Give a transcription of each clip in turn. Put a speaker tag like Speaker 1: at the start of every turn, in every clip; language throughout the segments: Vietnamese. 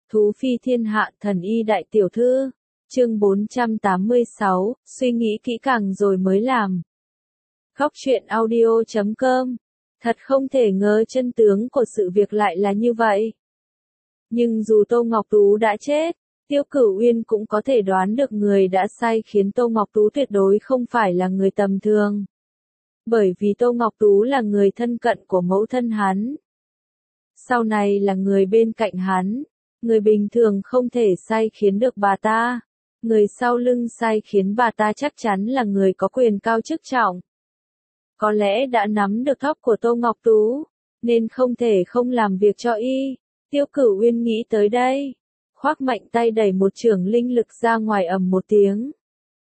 Speaker 1: Thú phi thiên hạ thần y đại tiểu thư. Chương 486, suy nghĩ kỹ càng rồi mới làm. Góc truyện audio.com. Thật không thể ngờ chân tướng của sự việc lại là như vậy. Nhưng dù Tô Ngọc Tú đã chết, Tiêu Cửu Uyên cũng có thể đoán được người đã sai khiến Tô Ngọc Tú tuyệt đối không phải là người tầm thường. Bởi vì Tô Ngọc Tú là người thân cận của mẫu thân hắn. Sau này là người bên cạnh hắn. Người bình thường không thể sai khiến được bà ta. Người sau lưng sai khiến bà ta chắc chắn là người có quyền cao chức trọng. Có lẽ đã nắm được tóc của Tô Ngọc Tú, nên không thể không làm việc cho y. Tiêu Cửu Uyên nghĩ tới đây, khoác mạnh tay đẩy một chưởng linh lực ra ngoài ầm một tiếng.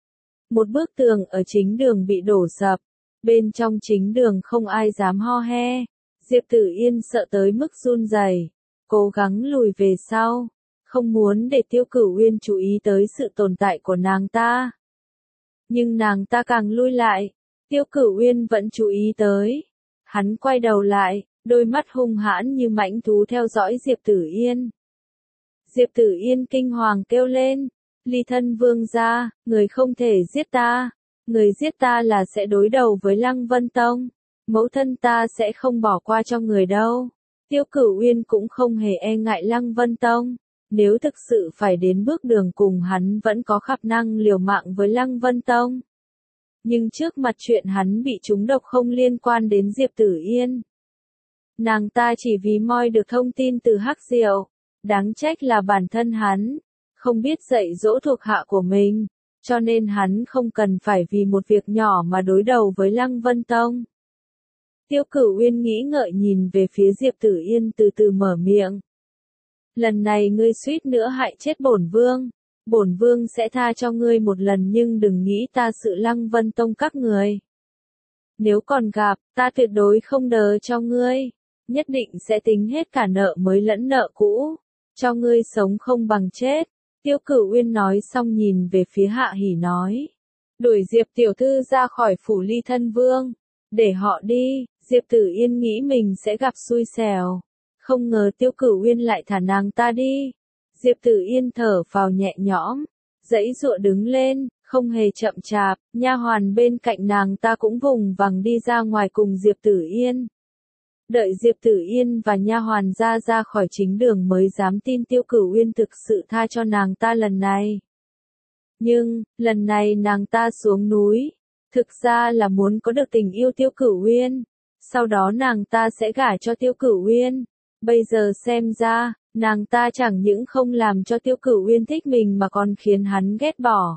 Speaker 1: Một bức tường ở chính đường bị đổ sập, bên trong chính đường không ai dám ho he. Diệp Tử Yên sợ tới mức run rẩy, cố gắng lùi về sau, không muốn để Tiêu Cửu Uyên chú ý tới sự tồn tại của nàng ta. Nhưng nàng ta càng lui lại, Tiêu Cửu Uyên vẫn chú ý tới. Hắn quay đầu lại, đôi mắt hung hãn như mãnh thú theo dõi Diệp Tử Yên. Diệp Tử Yên kinh hoàng kêu lên, Ly Thân Vương gia, người không thể giết ta, người giết ta là sẽ đối đầu với Lăng Vân Tông, mẫu thân ta sẽ không bỏ qua cho người đâu. Tiêu Cửu Uyên cũng không hề e ngại Lăng Vân Tông, nếu thực sự phải đến bước đường cùng hắn vẫn có khả năng liều mạng với Lăng Vân Tông. Nhưng trước mặt chuyện hắn bị trúng độc không liên quan đến Diệp Tử Yên. Nàng ta chỉ vì moi được thông tin từ Hắc Diệu, đáng trách là bản thân hắn không biết dạy dỗ thuộc hạ của mình, cho nên hắn không cần phải vì một việc nhỏ mà đối đầu với Lăng Vân Tông. Tiêu Cửu Uyên nghĩ ngợi nhìn về phía Diệp Tử Yên từ từ mở miệng. Lần này ngươi suýt nữa hại chết bổn vương. Bổn vương sẽ tha cho ngươi một lần nhưng đừng nghĩ ta sự Lăng Vân Tông các người. Nếu còn gặp, ta tuyệt đối không đờ cho ngươi. Nhất định sẽ tính hết cả nợ mới lẫn nợ cũ. Cho ngươi sống không bằng chết. Tiêu Cửu Uyên nói xong nhìn về phía Hạ Hỉ nói. Đuổi Diệp tiểu thư ra khỏi phủ Ly Thân Vương. Để họ đi. Diệp Tử Yên nghĩ mình sẽ gặp xui xẻo. Không ngờ Tiêu Cửu Uyên lại thả nàng ta đi. Diệp Tử Yên thở phào nhẹ nhõm, giãy giụa đứng lên, không hề chậm chạp, nha hoàn bên cạnh nàng ta cũng vùng vằng đi ra ngoài cùng Diệp Tử Yên. Đợi Diệp Tử Yên và nha hoàn ra khỏi chính đường mới dám tin Tiêu Cửu Uyên thực sự tha cho nàng ta lần này. Nhưng, lần này nàng ta xuống núi, thực ra là muốn có được tình yêu Tiêu Cửu Uyên, sau đó nàng ta sẽ gả cho Tiêu Cửu Uyên. Bây giờ xem ra, nàng ta chẳng những không làm cho Tiêu Cửu Uyên thích mình mà còn khiến hắn ghét bỏ.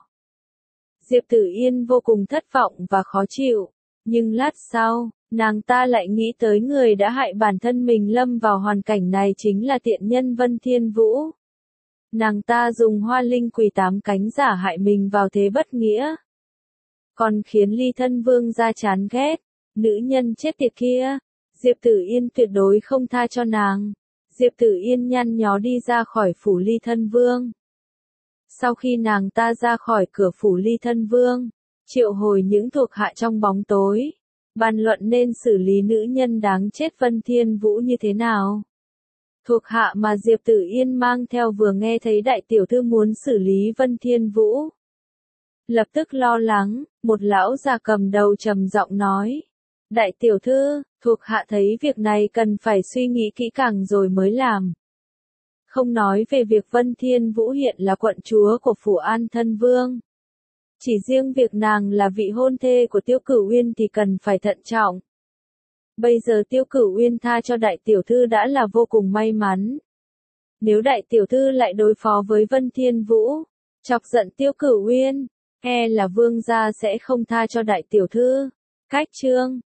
Speaker 1: Diệp Tử Yên vô cùng thất vọng và khó chịu, nhưng lát sau, nàng ta lại nghĩ tới người đã hại bản thân mình lâm vào hoàn cảnh này chính là tiện nhân Vân Thiên Vũ. Nàng ta dùng Hoa Linh Quỳ 8 cánh giả hại mình vào thế bất nghĩa. Còn khiến Ly Thân Vương gia chán ghét, nữ nhân chết tiệt kia, Diệp Tử Yên tuyệt đối không tha cho nàng. Diệp Tử Yên nhăn nhó đi ra khỏi phủ Ly Thân Vương. Sau khi nàng ta ra khỏi cửa phủ Ly Thân Vương, triệu hồi những thuộc hạ trong bóng tối, bàn luận nên xử lý nữ nhân đáng chết Vân Thiên Vũ như thế nào. Thuộc hạ mà Diệp Tử Yên mang theo vừa nghe thấy đại tiểu thư muốn xử lý Vân Thiên Vũ, lập tức lo lắng, một lão già cầm đầu trầm giọng nói. Đại tiểu thư, thuộc hạ thấy việc này cần phải suy nghĩ kỹ càng rồi mới làm. Không nói về việc Vân Thiên Vũ hiện là quận chúa của phủ An Thân Vương. Chỉ riêng việc nàng là vị hôn thê của Tiêu Cửu Uyên thì cần phải thận trọng. Bây giờ Tiêu Cửu Uyên tha cho đại tiểu thư đã là vô cùng may mắn. Nếu đại tiểu thư lại đối phó với Vân Thiên Vũ, chọc giận Tiêu Cửu Uyên, e là vương gia sẽ không tha cho đại tiểu thư. Cách chương